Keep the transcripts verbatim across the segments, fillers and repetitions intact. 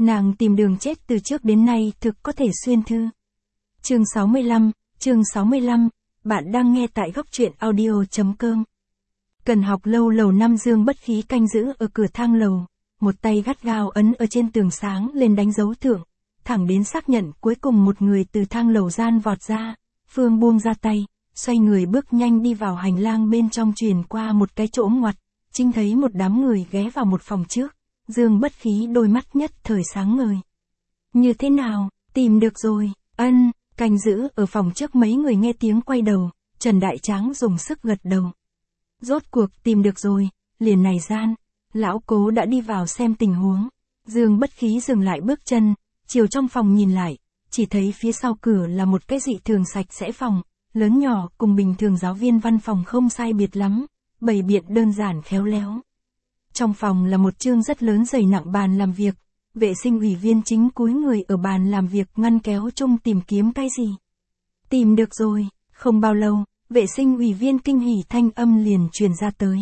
Nàng tìm đường chết từ trước đến nay thực có thể xuyên thư. Chương sáu mươi lăm, chương sáu mươi lăm, bạn đang nghe tại góc truyện audio.com. Cần học lâu lầu năm Dương Bất Khí canh giữ ở cửa thang lầu, một tay gắt gao ấn ở trên tường sáng lên đánh dấu thượng, thẳng đến xác nhận cuối cùng một người từ thang lầu gian vọt ra, Phương buông ra tay, xoay người bước nhanh đi vào hành lang bên trong truyền qua một cái chỗ ngoặt, trinh thấy một đám người ghé vào một phòng trước, Dương Bất Khí đôi mắt nhất thời sáng ngời. Như thế nào, tìm được rồi, ân, canh giữ ở phòng trước mấy người nghe tiếng quay đầu, Trần Đại Tráng dùng sức gật đầu. Rốt cuộc tìm được rồi, liền này gian, lão Cố đã đi vào xem tình huống, Dương Bất Khí dừng lại bước chân, chiều trong phòng nhìn lại, chỉ thấy phía sau cửa là một cái dị thường sạch sẽ phòng, lớn nhỏ cùng bình thường giáo viên văn phòng không sai biệt lắm, bày biện đơn giản khéo léo. Trong phòng là một chương rất lớn dày nặng bàn làm việc, vệ sinh ủy viên chính cúi người ở bàn làm việc ngăn kéo chung tìm kiếm cái gì. Tìm được rồi, không bao lâu, vệ sinh ủy viên kinh hỉ thanh âm liền truyền ra tới.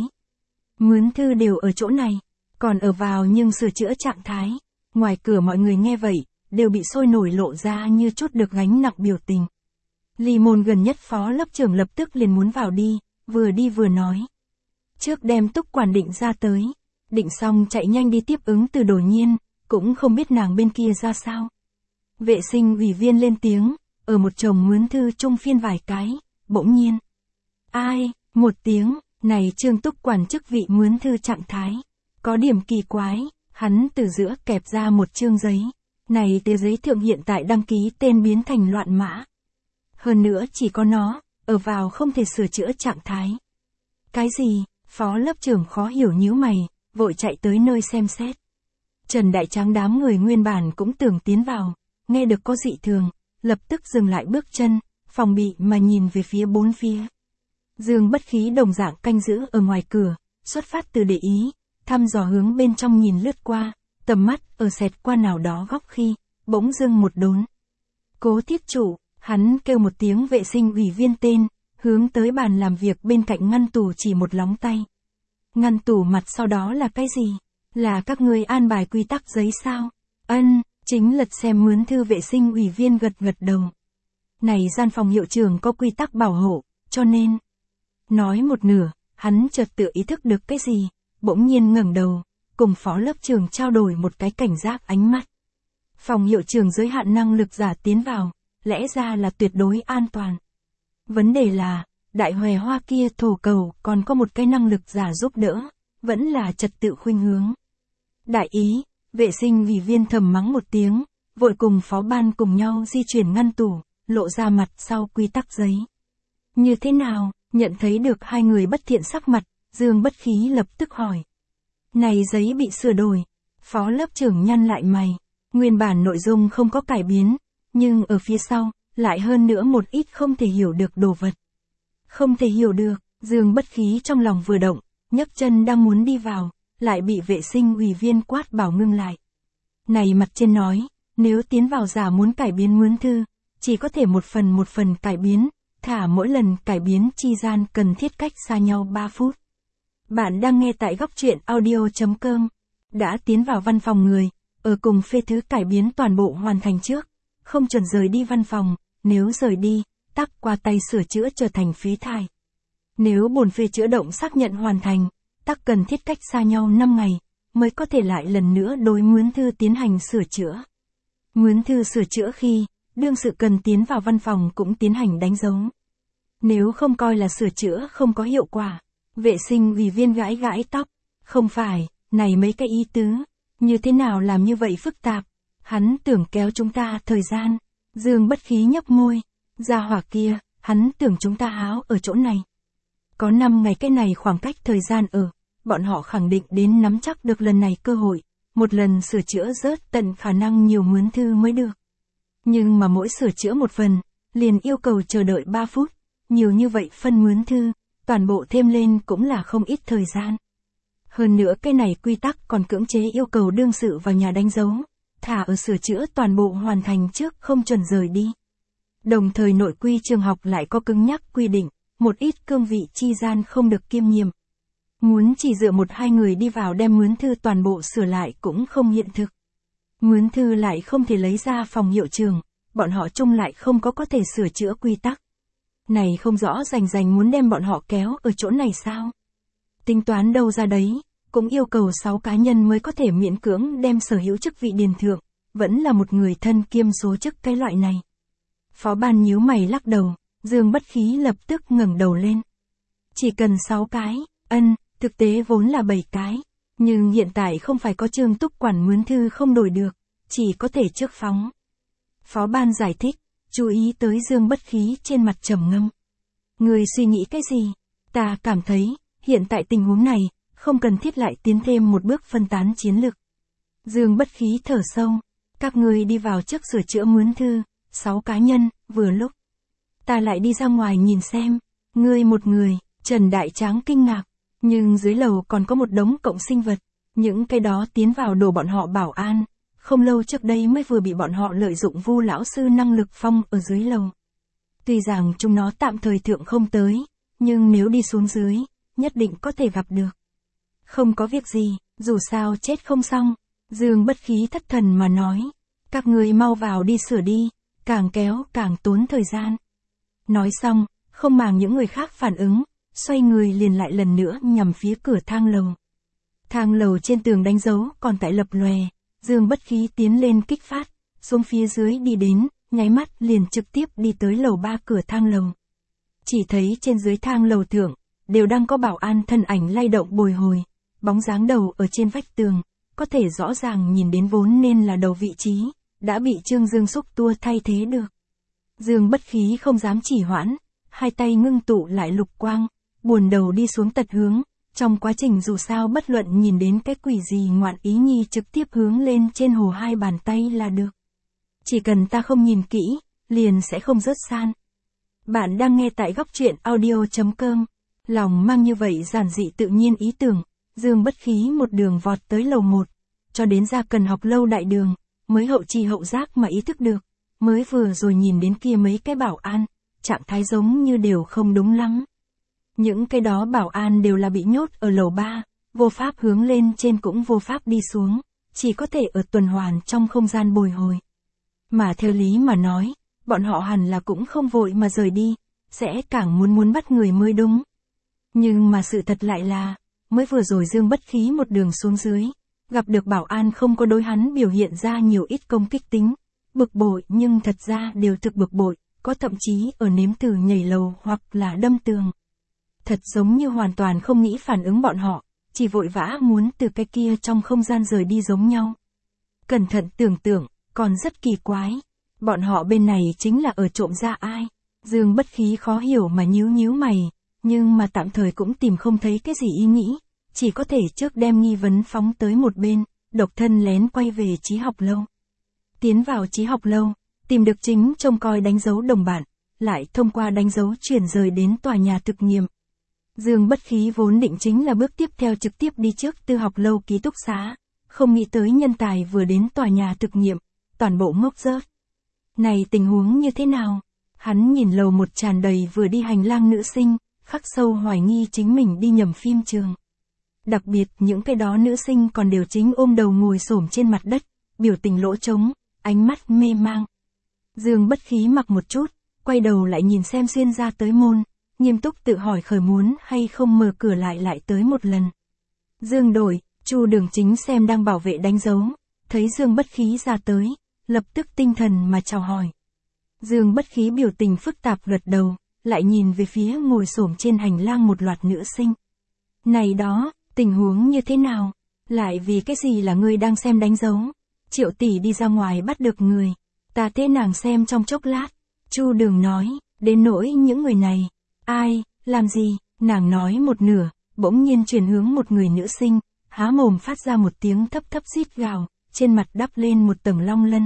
Mướn thư đều ở chỗ này, còn ở vào nhưng sửa chữa trạng thái. Ngoài cửa mọi người nghe vậy, đều bị sôi nổi lộ ra như chút được gánh nặng biểu tình. Ly môn gần nhất phó lớp trưởng lập tức liền muốn vào đi, vừa đi vừa nói. Trước đem Túc quản định ra tới, định xong chạy nhanh đi tiếp ứng từ Đổ Nhiên, cũng không biết nàng bên kia ra sao. Vệ sinh ủy viên lên tiếng, ở một chồng mướn thư chung phiên vài cái, bỗng nhiên. Ai, một tiếng, này Trương Túc quản chức vị mướn thư trạng thái, có điểm kỳ quái, hắn từ giữa kẹp ra một chương giấy, này tờ giấy thượng hiện tại đăng ký tên biến thành loạn mã. Hơn nữa chỉ có nó, ở vào không thể sửa chữa trạng thái. Cái gì, phó lớp trưởng khó hiểu nhíu mày, vội chạy tới nơi xem xét. Trần Đại Tráng đám người nguyên bản cũng tưởng tiến vào, nghe được có dị thường, lập tức dừng lại bước chân, phòng bị mà nhìn về phía bốn phía. Dương Bất Khí đồng dạng canh giữ ở ngoài cửa, xuất phát từ để ý, thăm dò hướng bên trong nhìn lướt qua, tầm mắt ở xẹt qua nào đó góc khi, bỗng dưng một đốn. Cố Thiết Chủ, hắn kêu một tiếng vệ sinh ủy viên tên, hướng tới bàn làm việc bên cạnh ngăn tủ chỉ một lóng tay. Ngăn tủ mặt sau đó là cái gì? Là các ngươi an bài quy tắc giấy sao? Ân, chính lật xem mướn thư vệ sinh ủy viên gật gật đầu. Này gian phòng hiệu trưởng có quy tắc bảo hộ, cho nên. Nói một nửa, hắn chợt tự ý thức được cái gì, bỗng nhiên ngẩng đầu, cùng phó lớp trưởng trao đổi một cái cảnh giác ánh mắt. Phòng hiệu trưởng giới hạn năng lực giả tiến vào, lẽ ra là tuyệt đối an toàn. Vấn đề là, đại hòe hoa kia thổ cầu còn có một cái năng lực giả giúp đỡ, vẫn là trật tự khuynh hướng. Đại ý, vệ sinh ủy viên thầm mắng một tiếng, vội cùng phó ban cùng nhau di chuyển ngăn tủ, lộ ra mặt sau quy tắc giấy. Như thế nào, nhận thấy được hai người bất thiện sắc mặt, Dương Bất Khí lập tức hỏi. Này giấy bị sửa đổi, phó lớp trưởng nhăn lại mày, nguyên bản nội dung không có cải biến, nhưng ở phía sau, lại hơn nữa một ít không thể hiểu được đồ vật. Không thể hiểu được, Dương Bất Khí trong lòng vừa động, nhấc chân đang muốn đi vào, lại bị vệ sinh ủy viên quát bảo ngưng lại. Này mặt trên nói, nếu tiến vào giả muốn cải biến mướn thư, chỉ có thể một phần một phần cải biến, thả mỗi lần cải biến chi gian cần thiết cách xa nhau ba phút. Bạn đang nghe tại góc truyện audio.com, đã tiến vào văn phòng người, ở cùng phê thứ cải biến toàn bộ hoàn thành trước, không chuẩn rời đi văn phòng, nếu rời đi, tắc qua tay sửa chữa trở thành phí thải. Nếu bổn phê chữa động xác nhận hoàn thành, tắc cần thiết cách xa nhau năm ngày, mới có thể lại lần nữa đối mướn thư tiến hành sửa chữa. Mướn thư sửa chữa khi, đương sự cần tiến vào văn phòng cũng tiến hành đánh dấu. Nếu không coi là sửa chữa không có hiệu quả, vệ sinh ủy viên gãi gãi tóc, không phải, này mấy cái ý tứ, như thế nào làm như vậy phức tạp, hắn tưởng kéo chúng ta thời gian, Dương Bất Khí nhấp môi, ra hỏa kia, hắn tưởng chúng ta háo ở chỗ này. Có năm ngày cái này khoảng cách thời gian ở, bọn họ khẳng định đến nắm chắc được lần này cơ hội, một lần sửa chữa rớt tận khả năng nhiều mướn thư mới được. Nhưng mà mỗi sửa chữa một phần, liền yêu cầu chờ đợi ba phút, nhiều như vậy phân mướn thư, toàn bộ thêm lên cũng là không ít thời gian. Hơn nữa cái này quy tắc còn cưỡng chế yêu cầu đương sự vào nhà đánh dấu, thả ở sửa chữa toàn bộ hoàn thành trước không chuẩn rời đi. Đồng thời nội quy trường học lại có cứng nhắc quy định, một ít cương vị chi gian không được kiêm nhiệm. Muốn chỉ dựa một hai người đi vào đem mướn thư toàn bộ sửa lại cũng không hiện thực. Mướn thư lại không thể lấy ra phòng hiệu trường, bọn họ chung lại không có có thể sửa chữa quy tắc. Này không rõ rành rành muốn đem bọn họ kéo ở chỗ này sao? Tính toán đâu ra đấy, cũng yêu cầu sáu cá nhân mới có thể miễn cưỡng đem sở hữu chức vị điền thượng, vẫn là một người thân kiêm số chức cái loại này. Phó ban nhíu mày lắc đầu, Dương Bất Khí lập tức ngẩng đầu lên. Chỉ cần sáu cái, ân, thực tế vốn là bảy cái, nhưng hiện tại không phải có Trương Túc quản mướn thư không đổi được, chỉ có thể trước phóng. Phó ban giải thích, chú ý tới Dương Bất Khí trên mặt trầm ngâm. Người suy nghĩ cái gì? Ta cảm thấy, hiện tại tình huống này, không cần thiết lại tiến thêm một bước phân tán chiến lược. Dương Bất Khí thở sâu, các người đi vào trước sửa chữa mướn thư, sáu cá nhân, vừa lúc. Ta lại đi ra ngoài nhìn xem, ngươi một người, Trần Đại Tráng kinh ngạc, nhưng dưới lầu còn có một đống cộng sinh vật, những cái đó tiến vào đồ bọn họ bảo an, không lâu trước đây mới vừa bị bọn họ lợi dụng Vu lão sư năng lực phong ở dưới lầu. Tuy rằng chúng nó tạm thời thượng không tới, nhưng nếu đi xuống dưới, nhất định có thể gặp được. Không có việc gì, dù sao chết không xong, Dương Bất Khí thất thần mà nói, các người mau vào đi sửa đi, càng kéo càng tốn thời gian. Nói xong, không màng những người khác phản ứng, xoay người liền lại lần nữa nhằm phía cửa thang lầu. Thang lầu trên tường đánh dấu còn tại lập lòe, Dương Bất Khí tiến lên kích phát, xuống phía dưới đi đến, nháy mắt liền trực tiếp đi tới lầu ba cửa thang lầu. Chỉ thấy trên dưới thang lầu thượng, đều đang có bảo an thân ảnh lay động bồi hồi, bóng dáng đầu ở trên vách tường, có thể rõ ràng nhìn đến vốn nên là đầu vị trí, đã bị Trương Dương xúc tua thay thế được. Dương Bất Khí không dám chỉ hoãn, hai tay ngưng tụ lại lục quang, buồn đầu đi xuống tật hướng, trong quá trình dù sao bất luận nhìn đến cái quỷ gì ngoạn ý nhi trực tiếp hướng lên trên hồ hai bàn tay là được. Chỉ cần ta không nhìn kỹ, liền sẽ không rớt san. Bạn đang nghe tại góc truyện audio chấm com, lòng mang như vậy giản dị tự nhiên ý tưởng, Dương Bất Khí một đường vọt tới lầu một, cho đến ra Cần Học Lâu đại đường, mới hậu chi hậu giác mà ý thức được, mới vừa rồi nhìn đến kia mấy cái bảo an, trạng thái giống như đều không đúng lắm. Những cái đó bảo an đều là bị nhốt ở lầu ba, vô pháp hướng lên trên cũng vô pháp đi xuống, chỉ có thể ở tuần hoàn trong không gian bồi hồi. Mà theo lý mà nói, bọn họ hẳn là cũng không vội mà rời đi, sẽ càng muốn muốn bắt người mới đúng. Nhưng mà sự thật lại là, mới vừa rồi Dương Bất Khí một đường xuống dưới, gặp được bảo an không có đối hắn biểu hiện ra nhiều ít công kích tính, bực bội nhưng thật ra đều thực bực bội, có thậm chí ở nếm thử nhảy lầu hoặc là đâm tường. Thật giống như hoàn toàn không nghĩ phản ứng bọn họ, chỉ vội vã muốn từ cái kia trong không gian rời đi giống nhau. Cẩn thận tưởng tượng, còn rất kỳ quái. Bọn họ bên này chính là ở trộm ra ai? Dương Bất Khí khó hiểu mà nhíu nhíu mày, nhưng mà tạm thời cũng tìm không thấy cái gì ý nghĩ, chỉ có thể trước đem nghi vấn phóng tới một bên, độc thân lén quay về Trí Học Lâu. Tiến vào Trí Học Lâu, tìm được chính trông coi đánh dấu đồng bạn, lại thông qua đánh dấu chuyển rời đến tòa nhà thực nghiệm. Dương Bất Khí vốn định chính là bước tiếp theo trực tiếp đi trước Tư Học Lâu ký túc xá, không nghĩ tới nhân tài vừa đến tòa nhà thực nghiệm, toàn bộ ngốc rớt. Này tình huống như thế nào? Hắn nhìn lầu một tràn đầy vừa đi hành lang nữ sinh, khắc sâu hoài nghi chính mình đi nhầm phim trường. Đặc biệt những cái đó nữ sinh còn đều chính ôm đầu ngồi xổm trên mặt đất, biểu tình lỗ trống, ánh mắt mê mang. Dương Bất Khí mặc một chút, quay đầu lại nhìn xem xuyên ra tới môn, nghiêm túc tự hỏi khởi muốn hay không mở cửa lại lại tới một lần. Dương đổi, Chu Đường Chính xem đang bảo vệ đánh dấu, thấy Dương Bất Khí ra tới, lập tức tinh thần mà chào hỏi. Dương Bất Khí biểu tình phức tạp gật đầu, lại nhìn về phía ngồi xổm trên hành lang một loạt nữ sinh. Này đó, tình huống như thế nào? Lại vì cái gì là ngươi đang xem đánh dấu? Triệu tỷ đi ra ngoài bắt được người. Ta thế nàng xem trong chốc lát. Chu Đường nói, đến nỗi những người này. Ai, làm gì? Nàng nói một nửa, bỗng nhiên chuyển hướng một người nữ sinh, há mồm phát ra một tiếng thấp thấp rít gào, trên mặt đắp lên một tầng long lân.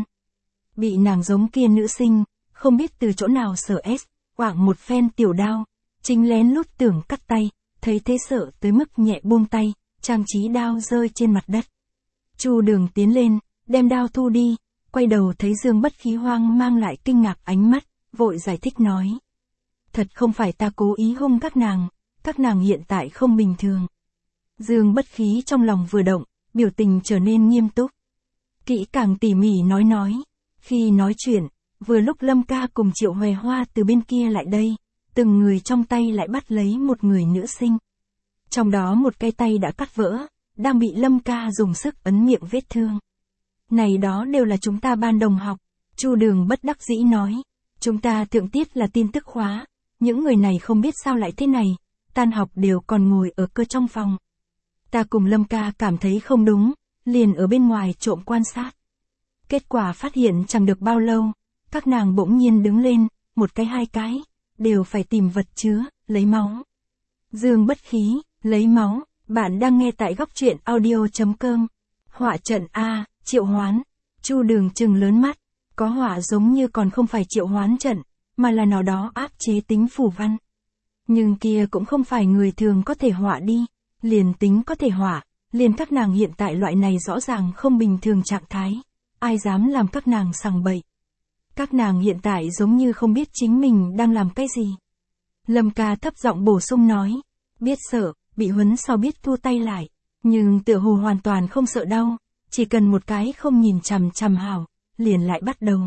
Bị nàng giống kia nữ sinh, không biết từ chỗ nào sở ép, quảng một phen tiểu đao, chính lén lút tưởng cắt tay, thấy thế sợ tới mức nhẹ buông tay, trang trí đao rơi trên mặt đất. Chu Đường tiến lên, đem đao thu đi, quay đầu thấy Dương Bất Khí hoang mang lại kinh ngạc ánh mắt, vội giải thích nói. Thật không phải ta cố ý hung các nàng, các nàng hiện tại không bình thường. Dương Bất Khí trong lòng vừa động, biểu tình trở nên nghiêm túc. kỹ càng tỉ mỉ nói nói. Khi nói chuyện, vừa lúc Lâm ca cùng Triệu Hòe Hoa từ bên kia lại đây, từng người trong tay lại bắt lấy một người nữ sinh. Trong đó một cái tay đã cắt vỡ, đang bị Lâm ca dùng sức ấn miệng vết thương. Này đó đều là chúng ta ban đồng học, Chu Đường bất đắc dĩ nói. Chúng ta thượng tiết là tin tức khóa, những người này không biết sao lại thế này, tan học đều còn ngồi ở cơ trong phòng. Ta cùng Lâm ca cảm thấy không đúng, liền ở bên ngoài trộm quan sát. Kết quả phát hiện chẳng được bao lâu, các nàng bỗng nhiên đứng lên, một cái hai cái, đều phải tìm vật chứa, lấy máu. Dương Bất Khí, lấy máu, bạn đang nghe tại góc truyện audio.com. Họa trận A, Triệu Hoán. Chu Đường trừng lớn mắt, có họa giống như còn không phải Triệu Hoán trận, mà là nào đó áp chế tính phù văn. Nhưng kia cũng không phải người thường có thể họa đi, liền tính có thể họa, liền các nàng hiện tại loại này rõ ràng không bình thường trạng thái, ai dám làm các nàng sằng bậy. Các nàng hiện tại giống như không biết chính mình đang làm cái gì. Lâm ca thấp giọng bổ sung nói, biết sợ, bị huấn sau biết thu tay lại, nhưng tựa hồ hoàn toàn không sợ đau, chỉ cần một cái không nhìn chằm chằm hảo, liền lại bắt đầu.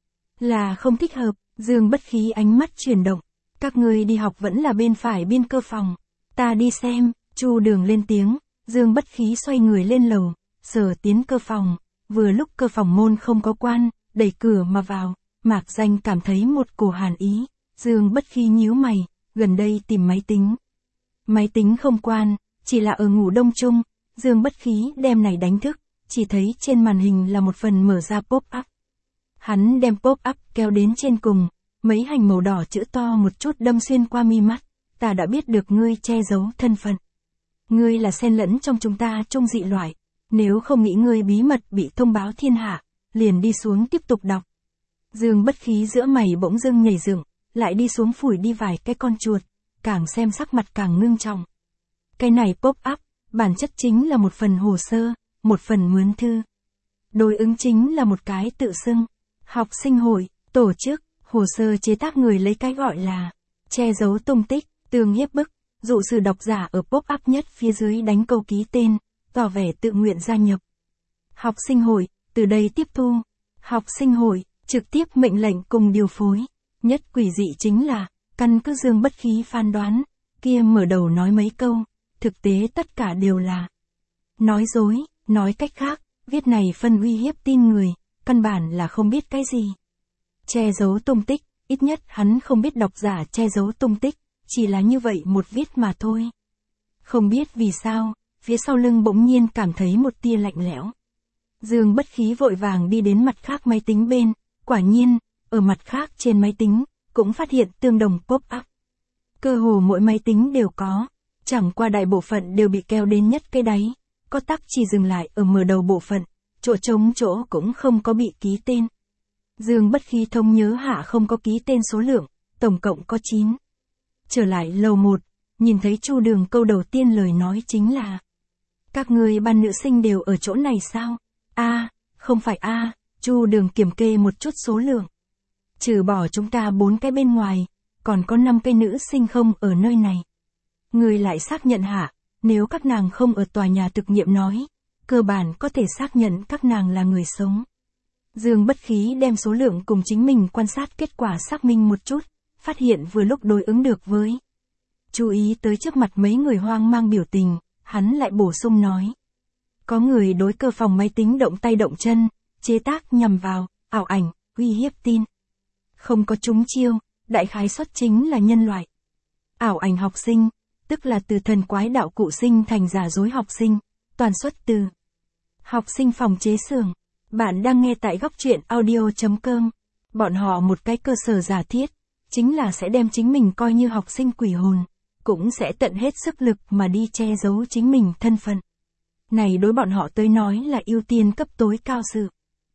Là không thích hợp, Dương Bất Khí ánh mắt chuyển động, các ngươi đi học vẫn là bên phải biên cơ phòng, ta đi xem. Chu Đường lên tiếng, Dương Bất Khí xoay người lên lầu, sờ tiến cơ phòng, vừa lúc cơ phòng môn không có quan, đẩy cửa mà vào, Mạc Danh cảm thấy một cổ hàn ý, Dương Bất Khí nhíu mày, gần đây tìm máy tính. Máy tính không quan, chỉ là ở ngủ đông chung, Dương Bất Khí đem này đánh thức, chỉ thấy trên màn hình là một phần mở ra pop-up. Hắn đem pop-up kéo đến trên cùng, mấy hành màu đỏ chữ to một chút đâm xuyên qua mi mắt, ta đã biết được ngươi che giấu thân phận. Ngươi là xen lẫn trong chúng ta chung dị loại, nếu không nghĩ ngươi bí mật bị thông báo thiên hạ, liền đi xuống tiếp tục đọc. Dương Bất Khí giữa mày bỗng dưng nhảy dựng, lại đi xuống phủi đi vài cái con chuột, càng xem sắc mặt càng ngưng trọng. Cái này pop-up, bản chất chính là một phần hồ sơ, một phần mướn thư. Đối ứng chính là một cái tự xưng, học sinh hội, tổ chức, hồ sơ chế tác người lấy cái gọi là che giấu tung tích, tường hiếp bức, dụ sự độc giả ở pop-up nhất phía dưới đánh câu ký tên, tỏ vẻ tự nguyện gia nhập. Học sinh hội, từ đây tiếp thu. Học sinh hội, trực tiếp mệnh lệnh cùng điều phối. Nhất quỷ dị chính là, căn cứ Dương Bất Khí phán đoán, kia mở đầu nói mấy câu, thực tế tất cả đều là nói dối, nói cách khác, viết này phân uy hiếp tin người, căn bản là không biết cái gì. Che giấu tung tích, ít nhất hắn không biết độc giả che giấu tung tích, chỉ là như vậy một viết mà thôi. Không biết vì sao, phía sau lưng bỗng nhiên cảm thấy một tia lạnh lẽo. Dương Bất Khí vội vàng đi đến mặt khác máy tính bên, quả nhiên, ở mặt khác trên máy tính, cũng phát hiện tương đồng pop-up. Cơ hồ mỗi máy tính đều có, chẳng qua đại bộ phận đều bị kéo đến nhất cái đáy, có tắc chỉ dừng lại ở mở đầu bộ phận, chỗ trống chỗ cũng không có bị ký tên. Dương Bất Khí thông nhớ hạ không có ký tên số lượng, tổng cộng có chín. Trở lại lầu một, nhìn thấy Chu Đường câu đầu tiên lời nói chính là: các người ban nữ sinh đều ở chỗ này sao? A, à, không phải a, à, Chu Đường kiểm kê một chút số lượng. Trừ bỏ chúng ta bốn cái bên ngoài, còn có năm cái nữ sinh không ở nơi này. Người lại xác nhận hạ, nếu các nàng không ở tòa nhà thực nghiệm nói, cơ bản có thể xác nhận các nàng là người sống. Dương Bất Khí đem số lượng cùng chính mình quan sát kết quả xác minh một chút, phát hiện vừa lúc đối ứng được với. Chú ý tới trước mặt mấy người hoang mang biểu tình, hắn lại bổ sung nói. Có người đối cơ phòng máy tính động tay động chân, chế tác nhằm vào, ảo ảnh, uy hiếp tin. Không có trúng chiêu, đại khái xuất chính là nhân loại. Ảo ảnh học sinh, tức là từ thần quái đạo cụ sinh thành giả dối học sinh, toàn xuất từ học sinh phòng chế xưởng. Bạn đang nghe tại góc truyện audio.com. Bọn họ một cái cơ sở giả thiết, chính là sẽ đem chính mình coi như học sinh quỷ hồn, cũng sẽ tận hết sức lực mà đi che giấu chính mình thân phận. Này đối bọn họ tới nói là ưu tiên cấp tối cao sự.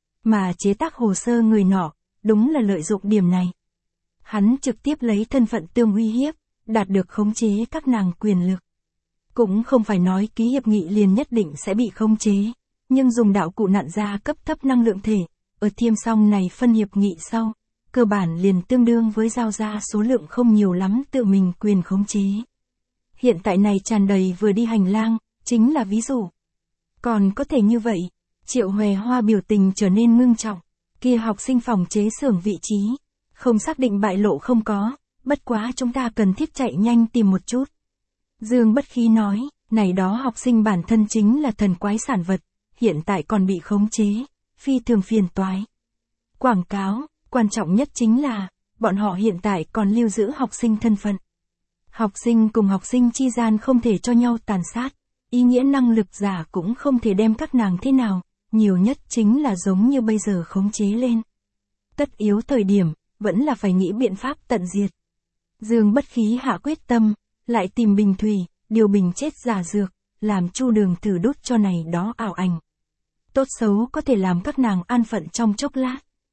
Mà chế tác hồ sơ người nọ, đúng là lợi dụng điểm này. Hắn trực tiếp lấy thân phận tương uy hiếp, đạt được khống chế các nàng quyền lực. Cũng không phải nói ký hiệp nghị liền nhất định sẽ bị khống chế, nhưng dùng đạo cụ nặn ra cấp thấp năng lượng thể, ở thiêm xong này phân hiệp nghị sau, cơ bản liền tương đương với giao ra số lượng không nhiều lắm tự mình quyền khống chế. Hiện tại này tràn đầy vừa đi hành lang, chính là ví dụ. Còn có thể như vậy, Triệu Hòe Hoa biểu tình trở nên ngưng trọng. Kia học sinh phòng chế xưởng vị trí. Không xác định bại lộ không có, bất quá chúng ta cần thiết chạy nhanh tìm một chút. Dương Bất Khí nói, này đó học sinh bản thân chính là thần quái sản vật, hiện tại còn bị khống chế, phi thường phiền toái. Quảng cáo, quan trọng nhất chính là, bọn họ hiện tại còn lưu giữ học sinh thân phận. Học sinh cùng học sinh chi gian không thể cho nhau tàn sát, ý nghĩa năng lực giả cũng không thể đem các nàng thế nào, nhiều nhất chính là giống như bây giờ khống chế lên. Tất yếu thời điểm, vẫn là phải nghĩ biện pháp tận diệt. Dương Bất Khí hạ quyết tâm, lại tìm bình thủy, điều bình chết giả dược, làm Chu Đường thử đốt cho này đó ảo ảnh. Tốt xấu có thể làm các nàng an phận trong chốc lát.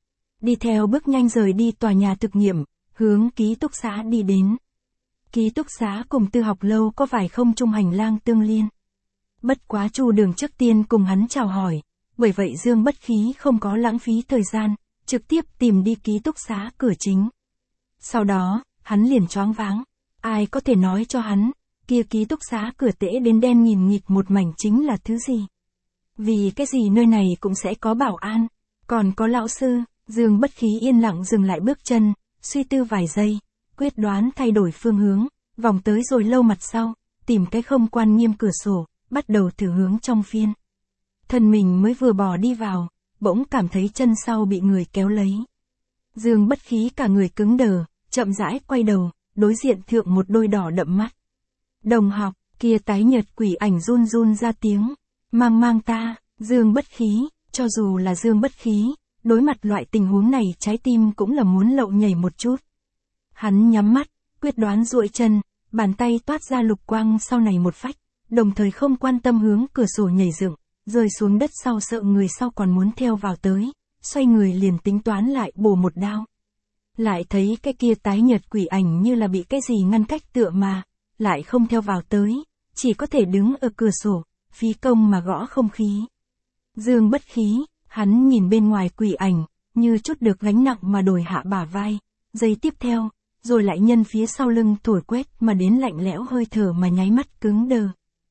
Đi theo bước nhanh rời đi tòa nhà thực nghiệm, hướng ký túc xá đi đến. Ký túc xá cùng tư học lâu có vài không chung hành lang tương liên. Bất quá Chu Đường trước tiên cùng hắn chào hỏi, bởi vậy Dương Bất Khí không có lãng phí thời gian, trực tiếp tìm đi ký túc xá cửa chính. Sau đó, hắn liền choáng váng, ai có thể nói cho hắn, kia ký túc xá cửa tễ đến đen nghìn nghịt một mảnh chính là thứ gì? Vì cái gì nơi này cũng sẽ có bảo an, còn có lão sư. Dương Bất Khí yên lặng dừng lại bước chân, suy tư vài giây, quyết đoán thay đổi phương hướng, vòng tới rồi lâu mặt sau, tìm cái không quan nghiêm cửa sổ, bắt đầu thử hướng trong phiên. Thân mình mới vừa bò đi vào, bỗng cảm thấy chân sau bị người kéo lấy. Dương Bất Khí cả người cứng đờ, chậm rãi quay đầu, đối diện thượng một đôi đỏ đậm mắt. Đồng học, kia tái nhợt quỷ ảnh run run ra tiếng, mang mang ta. Dương Bất Khí, cho dù là Dương Bất Khí, đối mặt loại tình huống này trái tim cũng là muốn lậu nhảy một chút. Hắn nhắm mắt, quyết đoán duỗi chân, bàn tay toát ra lục quang sau này một phách, đồng thời không quan tâm hướng cửa sổ nhảy dựng, rơi xuống đất sau sợ người sau còn muốn theo vào tới, xoay người liền tính toán lại bổ một đao. Lại thấy cái kia tái nhợt quỷ ảnh như là bị cái gì ngăn cách tựa mà, lại không theo vào tới, chỉ có thể đứng ở cửa sổ, phí công mà gõ không khí. Dương Bất Khí, hắn nhìn bên ngoài quỷ ảnh, như chút được gánh nặng mà đổi hạ bả vai, giây tiếp theo, rồi lại nhân phía sau lưng thổi quét mà đến lạnh lẽo hơi thở mà nháy mắt cứng đờ.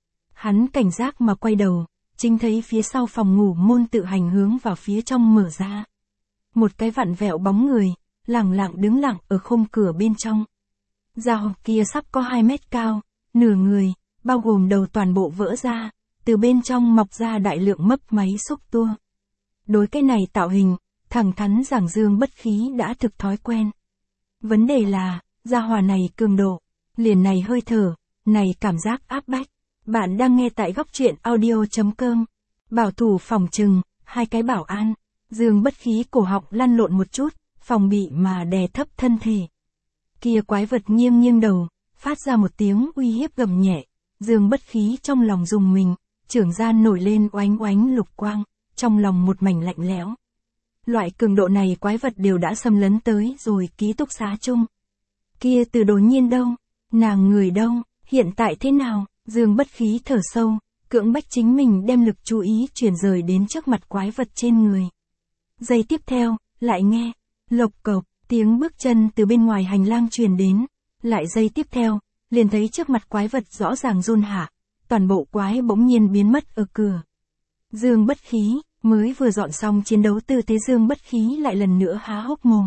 Hắn cảnh giác mà quay đầu, chính thấy phía sau phòng ngủ môn tự hành hướng vào phía trong mở ra. Một cái vặn vẹo bóng người, lẳng lặng đứng lặng ở khung cửa bên trong. Gia hỏa kia sắp có hai mét cao, nửa người, bao gồm đầu toàn bộ vỡ ra, từ bên trong mọc ra đại lượng mấp máy xúc tua. Đối cái này tạo hình, thẳng thắn rằng Dương Bất Khí đã thực thói quen. Vấn đề là, gia hỏa này cường độ, liền này hơi thở, này cảm giác áp bách. Bạn đang nghe tại góc truyện audio chấm com. Bảo thủ phòng trừng, hai cái bảo an. Dương Bất Khí cổ họng lăn lộn một chút, phòng bị mà đè thấp thân thể. Kia quái vật nghiêng nghiêng đầu, phát ra một tiếng uy hiếp gầm nhẹ. Dương Bất Khí trong lòng rùng mình, trưởng gian nổi lên oánh oánh lục quang, trong lòng một mảnh lạnh lẽo. Loại cường độ này quái vật đều đã xâm lấn tới rồi ký túc xá chung. Kia Từ Đột Nhiên đâu? Nàng người đâu? Hiện tại thế nào? Dương Bất Khí thở sâu, cưỡng bách chính mình đem lực chú ý chuyển rời đến trước mặt quái vật trên người. Giây tiếp theo, lại nghe, lộc cộc, tiếng bước chân từ bên ngoài hành lang truyền đến, lại giây tiếp theo, liền thấy trước mặt quái vật rõ ràng run hạ, toàn bộ quái bỗng nhiên biến mất ở cửa. Dương Bất Khí, mới vừa dọn xong chiến đấu tư thế Dương Bất Khí lại lần nữa há hốc mồm.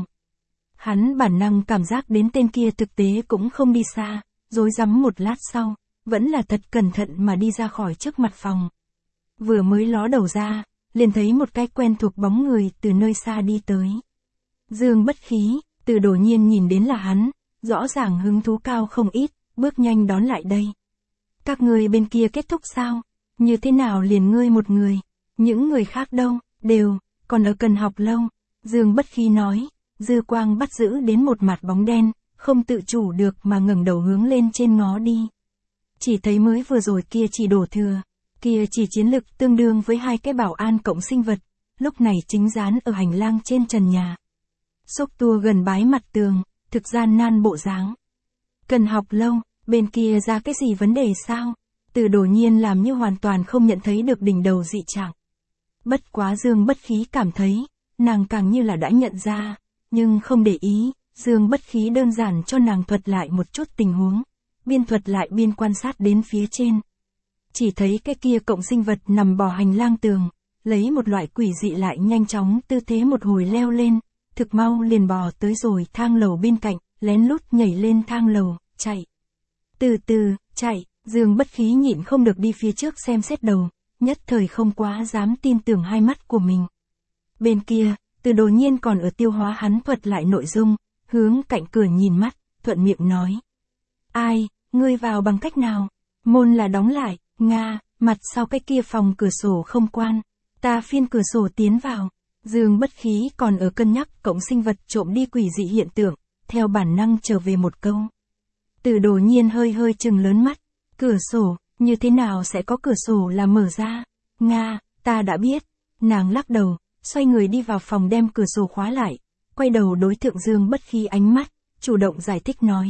Hắn bản năng cảm giác đến tên kia thực tế cũng không đi xa, rối rắm một lát sau, vẫn là thật cẩn thận mà đi ra khỏi trước mặt phòng. Vừa mới ló đầu ra, liền thấy một cái quen thuộc bóng người từ nơi xa đi tới. Dương Bất Khí, Từ Đột Nhiên nhìn đến là hắn, rõ ràng hứng thú cao không ít, bước nhanh đón lại đây. Các người bên kia kết thúc sao? Như thế nào liền ngươi một người? Những người khác đâu? Đều, còn ở Cần Học Lâu. Dương Bất Khí nói, dư quang bắt giữ đến một mặt bóng đen, không tự chủ được mà ngẩng đầu hướng lên trên ngó đi. Chỉ thấy mới vừa rồi kia chỉ đổ thừa, kia chỉ chiến lực tương đương với hai cái bảo an cộng sinh vật, lúc này chính dán ở hành lang trên trần nhà. Xúc tua gần bái mặt tường, thực gian nan bộ dáng. Cần Học Lâu, bên kia ra cái gì vấn đề sao? Từ Đột Nhiên làm như hoàn toàn không nhận thấy được đỉnh đầu dị trạng. Bất quá Dương Bất Khí cảm thấy, nàng càng như là đã nhận ra, nhưng không để ý, Dương Bất Khí đơn giản cho nàng thuật lại một chút tình huống, biên thuật lại biên quan sát đến phía trên. Chỉ thấy cái kia cộng sinh vật nằm bò hành lang tường, lấy một loại quỷ dị lại nhanh chóng tư thế một hồi leo lên, thực mau liền bò tới rồi thang lầu bên cạnh, lén lút nhảy lên thang lầu, chạy. Từ từ, chạy, Dương Bất Khí nhịn không được đi phía trước xem xét đầu, nhất thời không quá dám tin tưởng hai mắt của mình. Bên kia, Từ Đồ Nhiên còn ở tiêu hóa hắn thuật lại nội dung, hướng cạnh cửa nhìn mắt, thuận miệng nói. Ai, ngươi vào bằng cách nào? Môn là đóng lại, Nga, mặt sau cái kia phòng cửa sổ không quan. Ta phiên cửa sổ tiến vào. Dương Bất Khí còn ở cân nhắc cộng sinh vật trộm đi quỷ dị hiện tượng, theo bản năng trở về một câu. Từ Đồ Nhiên hơi hơi trừng lớn mắt. Cửa sổ, như thế nào sẽ có cửa sổ là mở ra? Nga, ta đã biết. Nàng lắc đầu, xoay người đi vào phòng đem cửa sổ khóa lại, quay đầu đối tượng Dương Bất Khí ánh mắt, chủ động giải thích nói.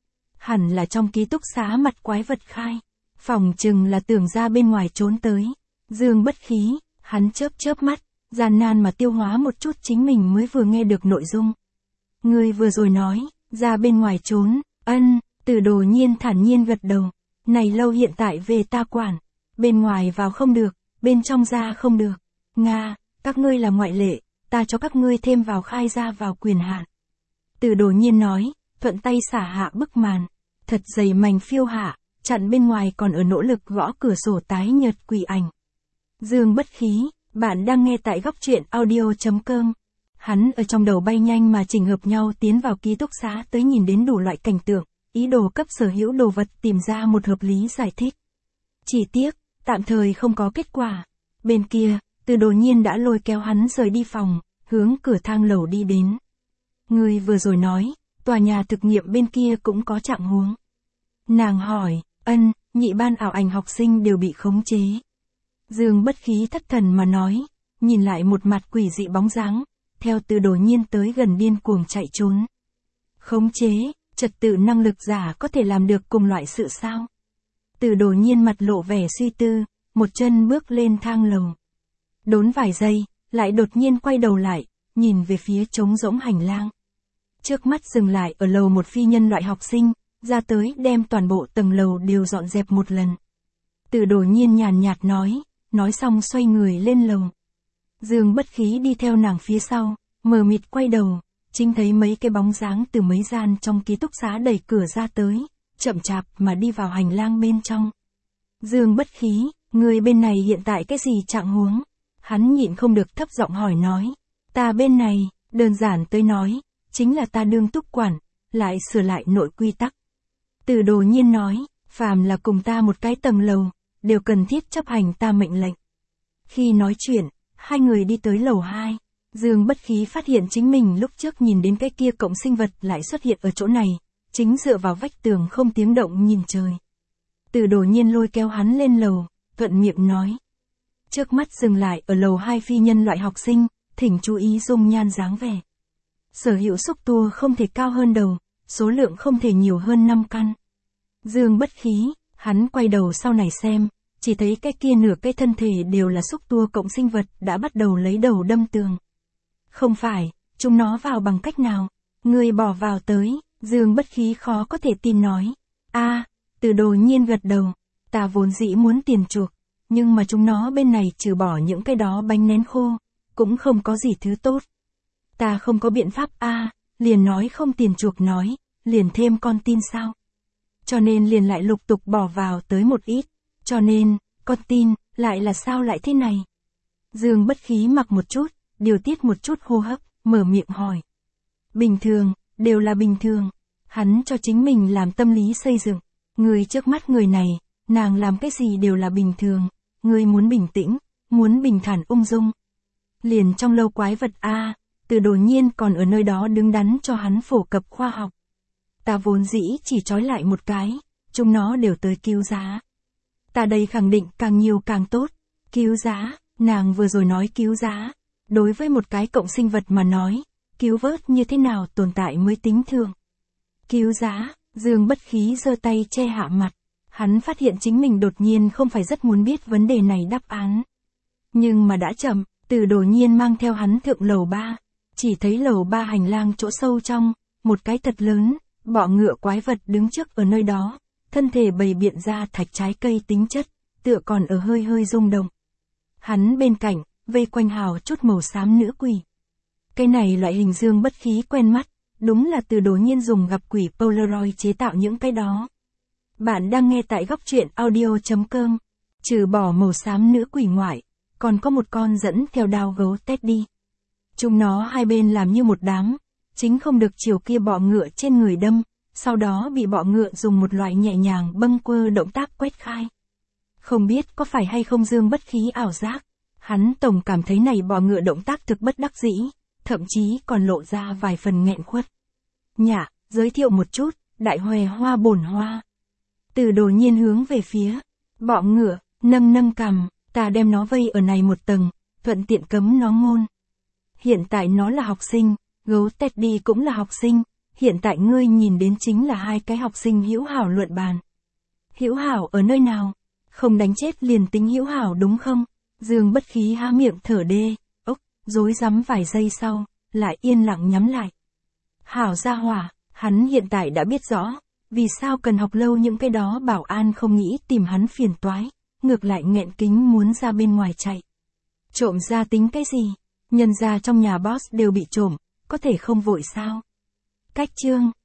Hẳn là trong ký túc xá mặt quái vật khai. Phòng chừng là tưởng ra bên ngoài trốn tới. Dương Bất Khí, hắn chớp chớp mắt, gian nan mà tiêu hóa một chút chính mình mới vừa nghe được nội dung. Ngươi vừa rồi nói, ra bên ngoài trốn, ân, Từ Đồ Nhiên thản nhiên gật đầu. Này lâu hiện tại về ta quản, bên ngoài vào không được, bên trong ra không được. Nga, các ngươi là ngoại lệ, ta cho các ngươi thêm vào khai ra vào quyền hạn. Từ Đồ Nhiên nói, thuận tay xả hạ bức màn, thật dày mảnh phiêu hạ, chặn bên ngoài còn ở nỗ lực gõ cửa sổ tái nhợt quỷ ảnh. Dương Bất Khí, bạn đang nghe tại góc truyện audio chấm com. Hắn ở trong đầu bay nhanh mà chỉnh hợp nhau tiến vào ký túc xá tới nhìn đến đủ loại cảnh tượng, ý đồ cấp sở hữu đồ vật tìm ra một hợp lý giải thích. Chỉ tiếc, tạm thời không có kết quả. Bên kia, Từ Đồ Nhiên đã lôi kéo hắn rời đi phòng, hướng cửa thang lầu đi đến. Ngươi vừa rồi nói, tòa nhà thực nghiệm bên kia cũng có trạng huống. Nàng hỏi, ân, nhị ban ảo ảnh học sinh đều bị khống chế. Dương Bất Khí thất thần mà nói, nhìn lại một mặt quỷ dị bóng dáng, theo Từ Đồ Nhiên tới gần điên cuồng chạy trốn. Khống chế, trật tự năng lực giả có thể làm được cùng loại sự sao? Từ Đồ Nhiên mặt lộ vẻ suy tư, một chân bước lên thang lầu. Đốn vài giây, lại đột nhiên quay đầu lại, nhìn về phía trống rỗng hành lang. Trước mắt dừng lại ở lầu một phi nhân loại học sinh, ra tới đem toàn bộ tầng lầu đều dọn dẹp một lần. Từ Đồ Nhiên nhàn nhạt nói, nói xong xoay người lên lầu. Dương Bất Khí đi theo nàng phía sau, mờ mịt quay đầu, chính thấy mấy cái bóng dáng từ mấy gian trong ký túc xá đẩy cửa ra tới, chậm chạp mà đi vào hành lang bên trong. Dương Bất Khí, người bên này hiện tại cái gì trạng huống? Hắn nhịn không được thấp giọng hỏi nói. Ta bên này, đơn giản tới nói, chính là ta đương túc quản, lại sửa lại nội quy tắc. Từ Đồ Nhiên nói, phàm là cùng ta một cái tầng lầu, đều cần thiết chấp hành ta mệnh lệnh. Khi nói chuyện, hai người đi tới lầu hai. Dương Bất Khí phát hiện chính mình lúc trước nhìn đến cái kia cộng sinh vật lại xuất hiện ở chỗ này, chính dựa vào vách tường không tiếng động nhìn trời. Từ Đồ Nhiên lôi kéo hắn lên lầu, thuận miệng nói. Trước mắt dừng lại ở lầu hai phi nhân loại học sinh, thỉnh chú ý dung nhan dáng vẻ. Sở hữu xúc tua không thể cao hơn đầu, số lượng không thể nhiều hơn năm căn. Dương Bất Khí, hắn quay đầu sau này xem, chỉ thấy cái kia nửa cái thân thể đều là xúc tua cộng sinh vật đã bắt đầu lấy đầu đâm tường. Không phải, chúng nó vào bằng cách nào? Người bỏ vào tới, Dương Bất Khí khó có thể tin nói. A, Từ Đồ Nhiên gật đầu, ta vốn dĩ muốn tiền chuộc, nhưng mà chúng nó bên này trừ bỏ những cái đó bánh nén khô, cũng không có gì thứ tốt. Ta không có biện pháp a, liền nói không tiền chuộc nói, liền thêm con tin sao? Cho nên liền lại lục tục bỏ vào tới một ít, cho nên, con tin, lại là sao lại thế này? Dương Bất Khí mặc một chút, điều tiết một chút hô hấp, mở miệng hỏi. Bình thường, đều là bình thường. Hắn cho chính mình làm tâm lý xây dựng. Người trước mắt người này, nàng làm cái gì đều là bình thường. Người muốn bình tĩnh, muốn bình thản ung dung. Liền trong lâu quái vật A, Từ Đồ Nhiên còn ở nơi đó đứng đắn cho hắn phổ cập khoa học. Ta vốn dĩ chỉ trói lại một cái, chúng nó đều tới cứu giá. Ta đây khẳng định càng nhiều càng tốt. Cứu giá, nàng vừa rồi nói cứu giá. Đối với một cái cộng sinh vật mà nói, cứu vớt như thế nào tồn tại mới tính thường. Cứu giá, Dương Bất Khí giơ tay che hạ mặt. Hắn phát hiện chính mình đột nhiên không phải rất muốn biết vấn đề này đáp án. Nhưng mà đã chậm, Từ Đồ Nhiên mang theo hắn thượng lầu ba. Chỉ thấy lầu ba hành lang chỗ sâu trong, một cái thật lớn, bọ ngựa quái vật đứng trước ở nơi đó. Thân thể bày biện ra thạch trái cây tính chất, tựa còn ở hơi hơi rung động. Hắn bên cạnh, vây quanh Hảo chút màu xám nữ quỷ. Cái này loại hình dương bất khí quen mắt, đúng là từ Đồ Nhiên dùng gặp quỷ Polaroid chế tạo những cái đó. Bạn đang nghe tại góc truyện audio.com. Trừ bỏ màu xám nữ quỷ ngoại, còn có một con dẫn theo đao gấu Teddy. Chúng nó hai bên làm như một đám, chính không được chiều kia bọ ngựa trên người đâm, sau đó bị bọ ngựa dùng một loại nhẹ nhàng bâng quơ động tác quét khai. Không biết có phải hay không dương bất khí ảo giác, hắn tổng cảm thấy này bọ ngựa động tác thực bất đắc dĩ, thậm chí còn lộ ra vài phần nghẹn khuất. Nhả, giới thiệu một chút, đại hòe hoa bổn hoa. Từ Đồ Nhiên hướng về phía bọ ngựa, nâng nâng cằm, ta đem nó vây ở này một tầng, thuận tiện cấm nó ngôn. Hiện tại nó là học sinh, gấu Teddy cũng là học sinh, hiện tại ngươi nhìn đến chính là hai cái học sinh hữu hảo luận bàn. Hữu hảo ở nơi nào? Không đánh chết liền tính hữu hảo đúng không? Dương bất khí há miệng thở đê, ốc, rối rắm vài giây sau, lại yên lặng nhắm lại. Hảo gia hỏa, hắn hiện tại đã biết rõ, vì sao cần học lâu những cái đó bảo an không nghĩ tìm hắn phiền toái, ngược lại nghẹn kính muốn ra bên ngoài chạy. Trộm ra tính cái gì? Nhân ra trong nhà boss đều bị trộm, có thể không vội sao? Cách chương